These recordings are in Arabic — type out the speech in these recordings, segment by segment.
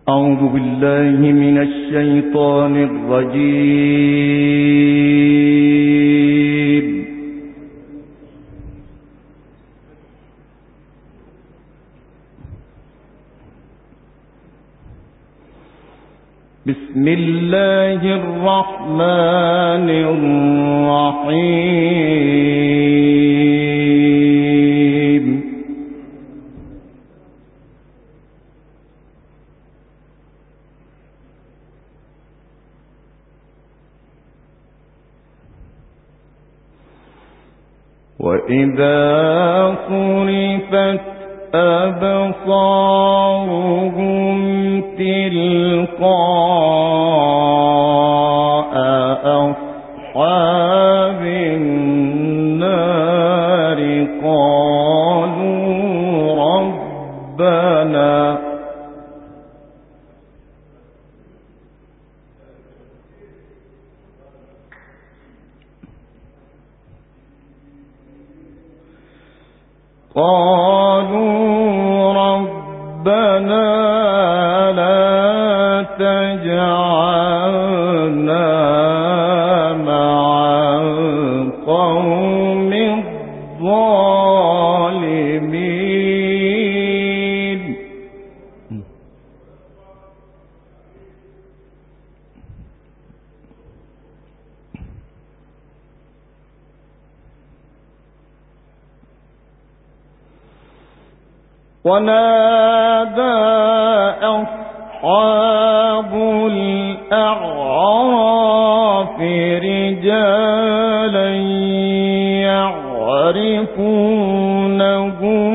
أعوذ بالله من الشيطان الرجيم. بسم الله الرحمن الرحيم. وإذا صرفت أبصارهم تلقاء أصحاب النار قالوا ربنا لا تجعلنا مع القوم الظالمين. ونادى أصحاب الأعراف رجالا يعرفونهم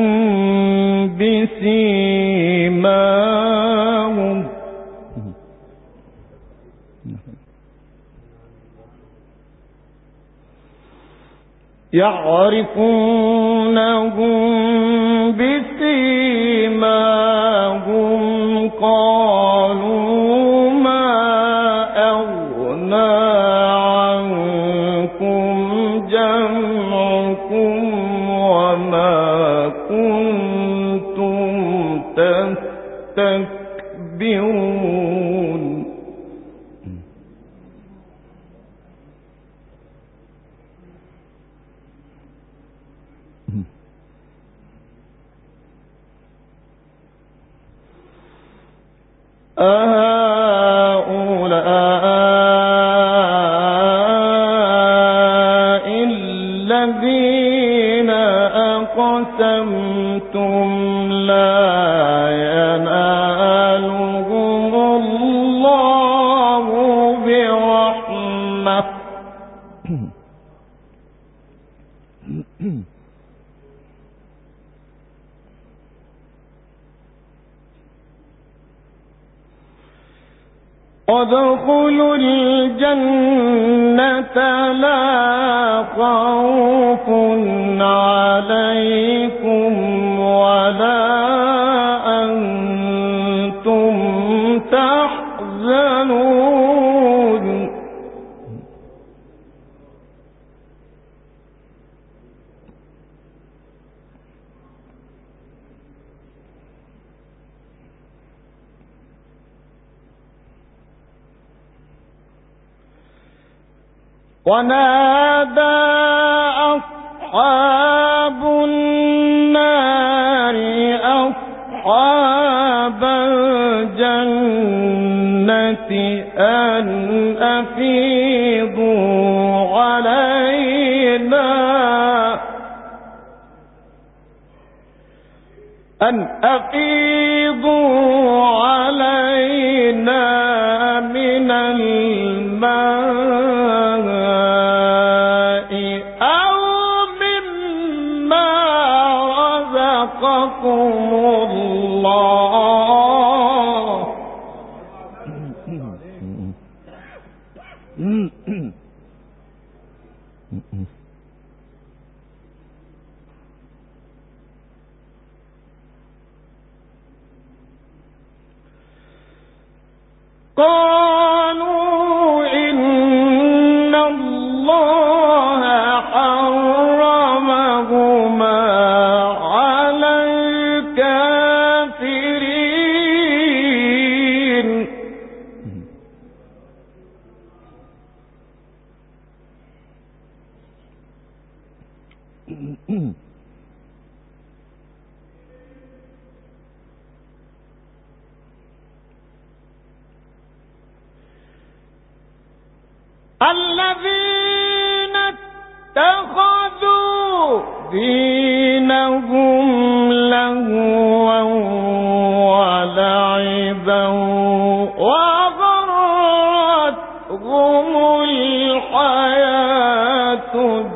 بسيماهم قالوا ما أغنى عنكم جمعكم وما كنتم تستكبرون. أهؤلاء الذين أقسمتم لا ينالهم الله برحمة ادخلوا الجنة لا خوف عليكم ولا أنتم تحزنون. ونادى أصحاب النار أصحاب الجنة أن أفيضوا علينا من الماء أو مما رزقكم الله. قالوا إن الله حرمهما على الكافرين. الذين اتخذوا دينهم لهوا ولعبا وغرتهم الحياة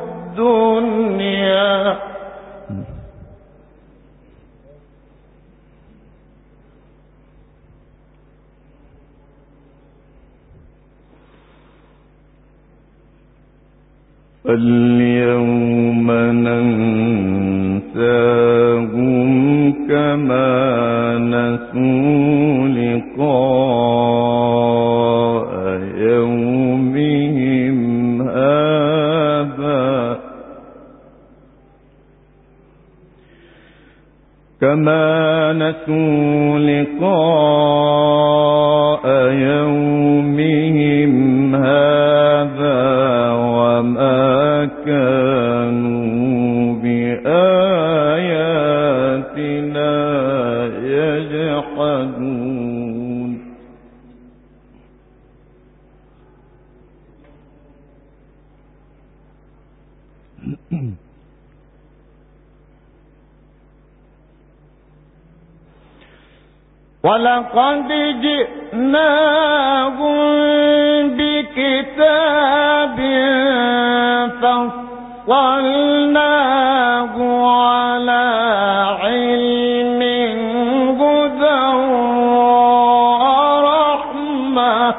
الدنيا فاليوم ننساهم كما نسوا لقاء يومهم هذا وما كانوا بآياتنا يجحدون ولقد جئناهم بكتاب فصلناه على علم هدى ورحمة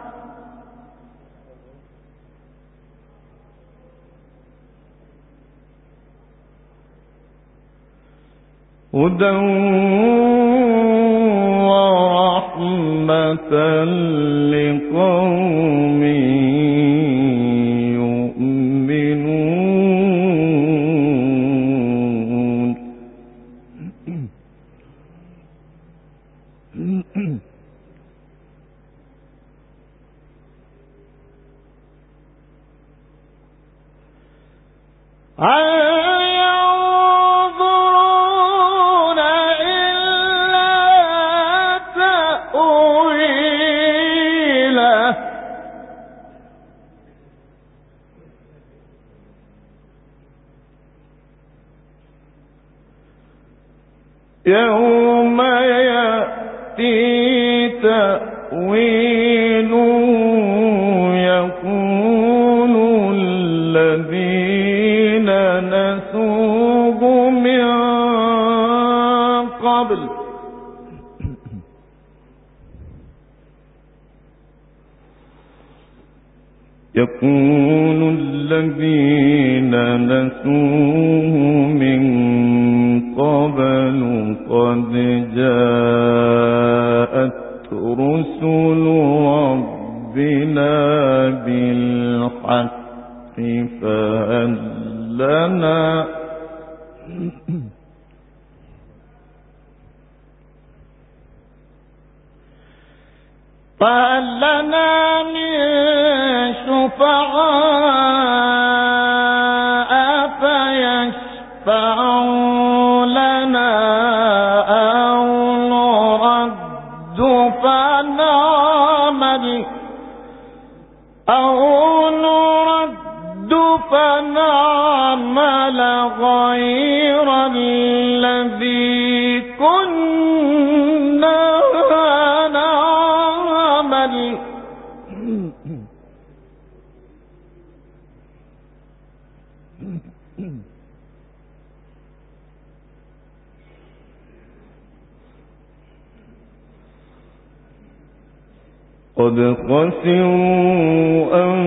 لقوم يؤمنون يوم يأتي تأويله يقول الذين نسوه من قبل قد جاءت رسل ربنا بالحق فهل لنا من شفعاء فيشفعوا لنا أو نرد فنعمل غير الذي كنا نعمل قد خسروا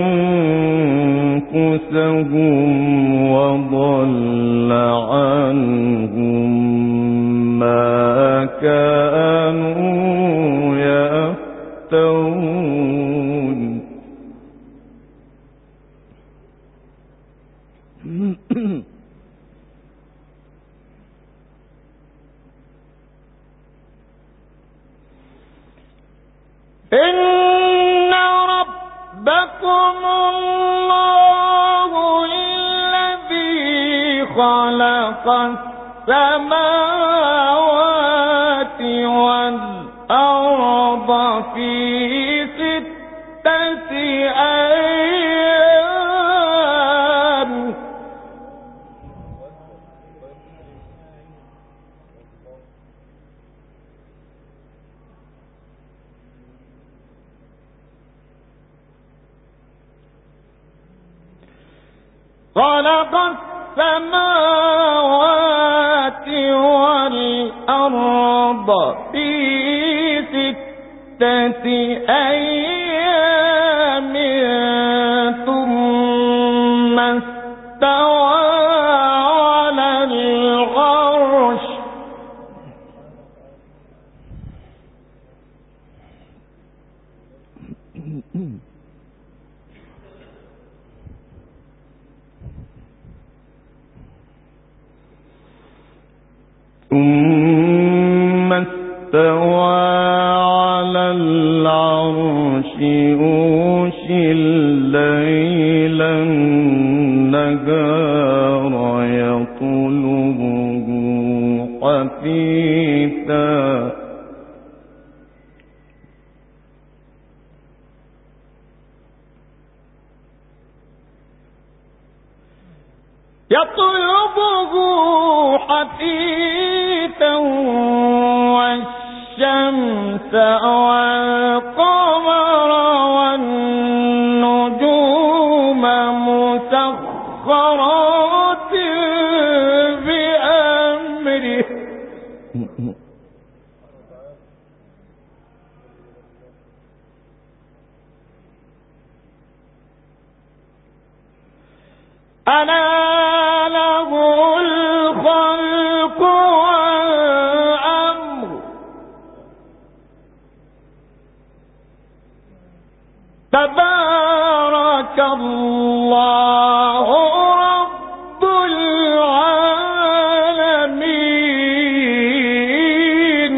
أنفسهم وضل عنهم ما كانوا يفترون إن ربكم الله الذي خلق السماوات والأرض في 6 أيام خلق السماوات والأرض في 6 أيام ثم استوى على العرش يغشي الليل النهار يطلبه حثيثا والشمس والقمر والنجوم مسخرات بأمره ألا له الخلق والأمر تبارك الله رب العالمين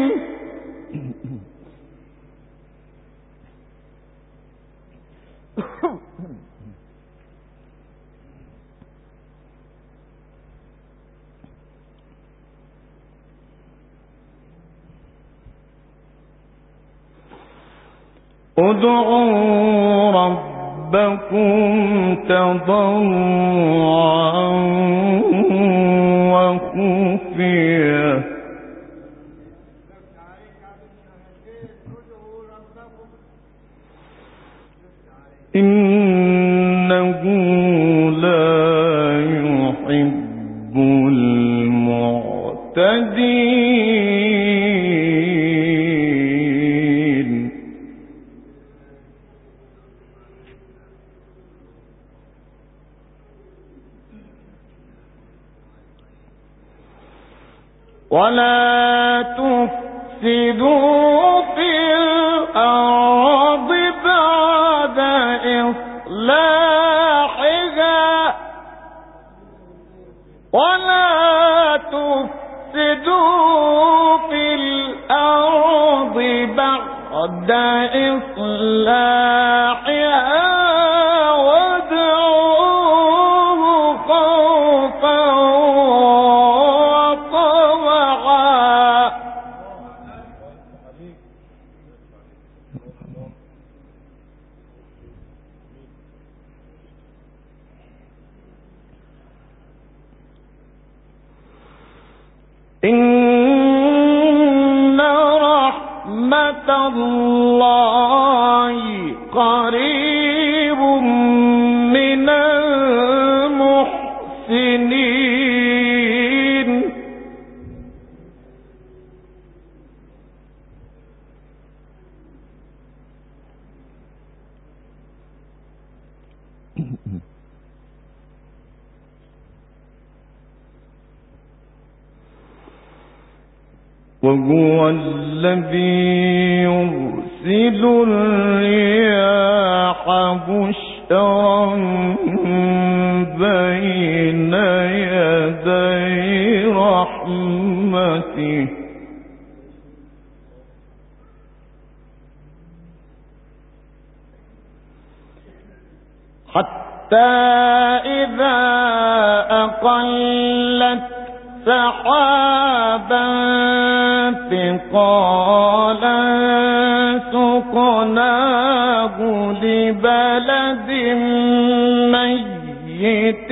ادعوا ربكم تضرعا وخفيا إنه لا يحب المعتدين ولا تفسدوا في الأرض بعد إصلاحها ولا تفسدوا في الأرض بعد إصلاحها وادعوه خوفا وطمعا إن رحمة الله قريب من المحسنين وهو الذي يرسل الرياح بشرا بين يدي رحمته حتى إذا أقلت سحابا ثقالا سقناه لبلد ميت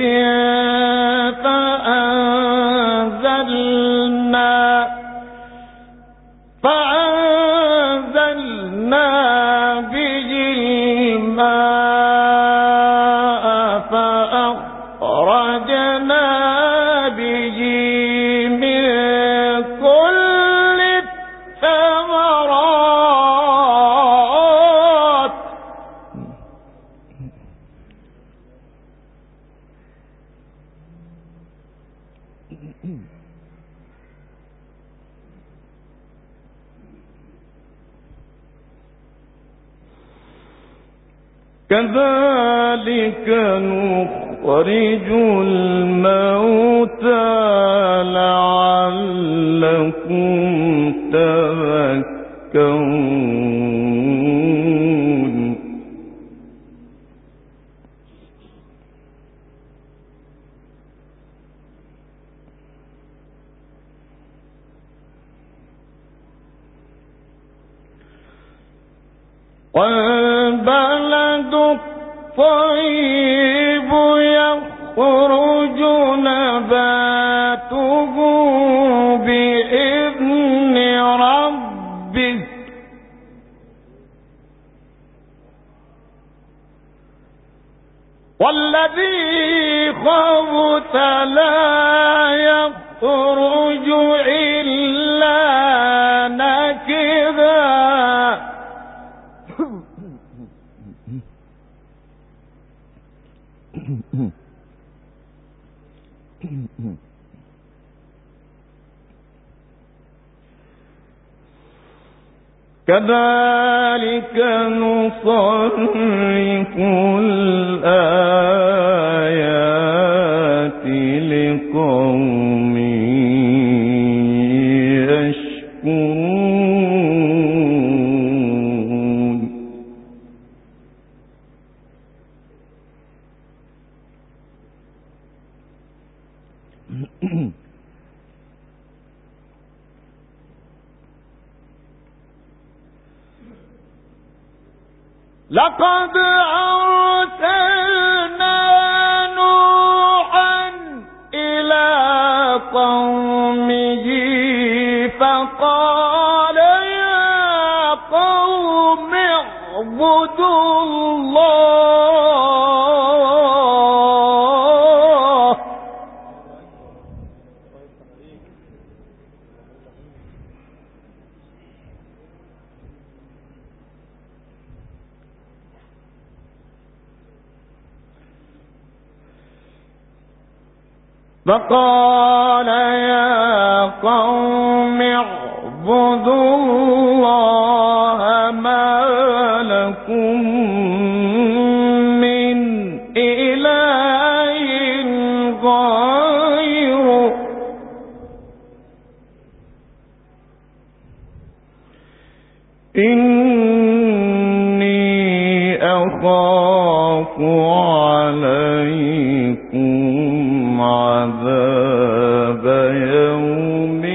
فأنزلنا به الماء فأخرجنا كذلك نخرج الموتى لعلكم تذكرون والبلد الطيب يخرج نباته بإذن ربه والذي خبث لا يخرج إلا نكدا كذلك نصرف الآيات لقوم يشكرون لقد أرسلنا نوحا إلى قومه فقال يا قوم اعبدوا الله فقال يا قوم اعبدوا الله ما لكم من إله غيره إني أخاف عليكم عذاب يوم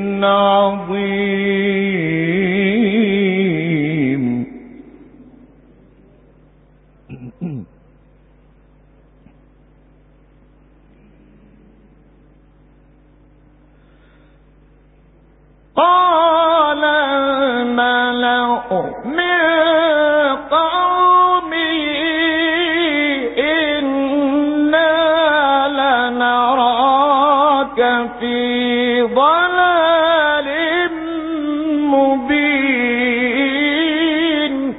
عظيم قال الملأ من قومه إنا لنراك في ضلال مبين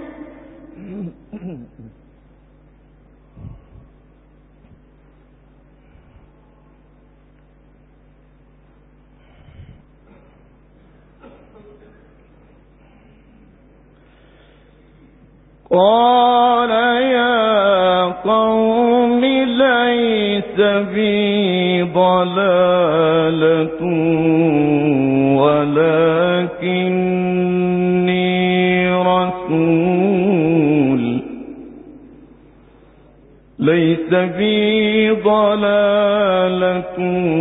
قال يا قوم ليس بي ضلالة ولكني رسول ليس بي ضلالة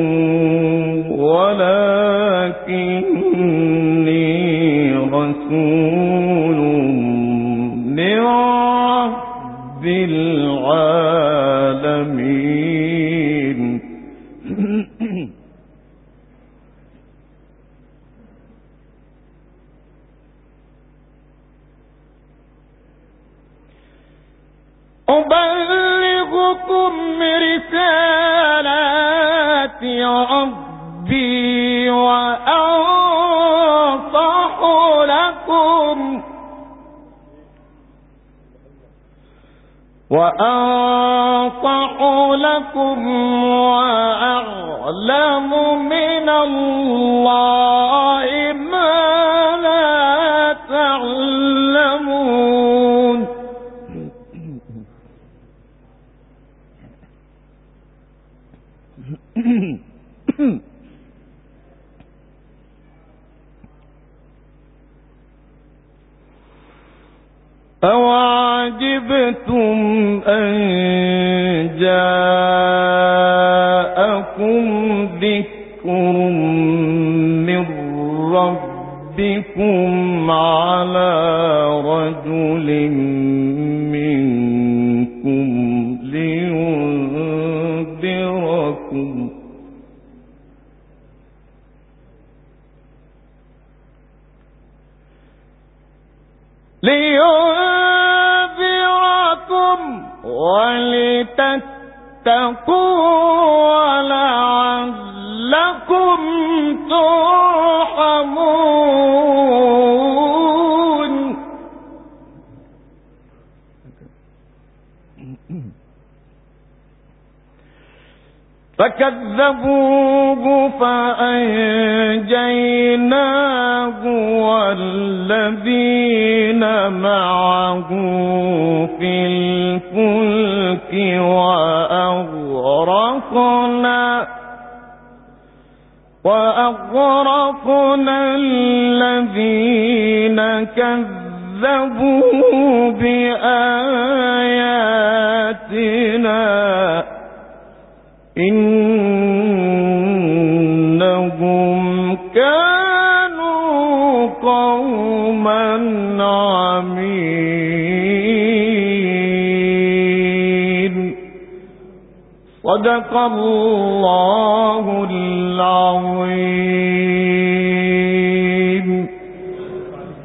ولكني رسول من رب العالمين أبلغكم رسالات ربي وأنصح لكم وأعلم من الله ما لا تعلمون أَوَعَجِبْتُمْ أَن جَاءَكُمْ ذِكْرٌ مِّن رَّبِّكُمْ عَلَىٰ رَجُلٍ مِّنكُمْ لينذركم ولتتقوا ولعلكم ترحمون. فكذبوه فأنجيناه والذين معه في الفلك وأغرقنا الذين كذبوا بآياتنا إنهم كانوا قوما عمين. صدق الله العظيم.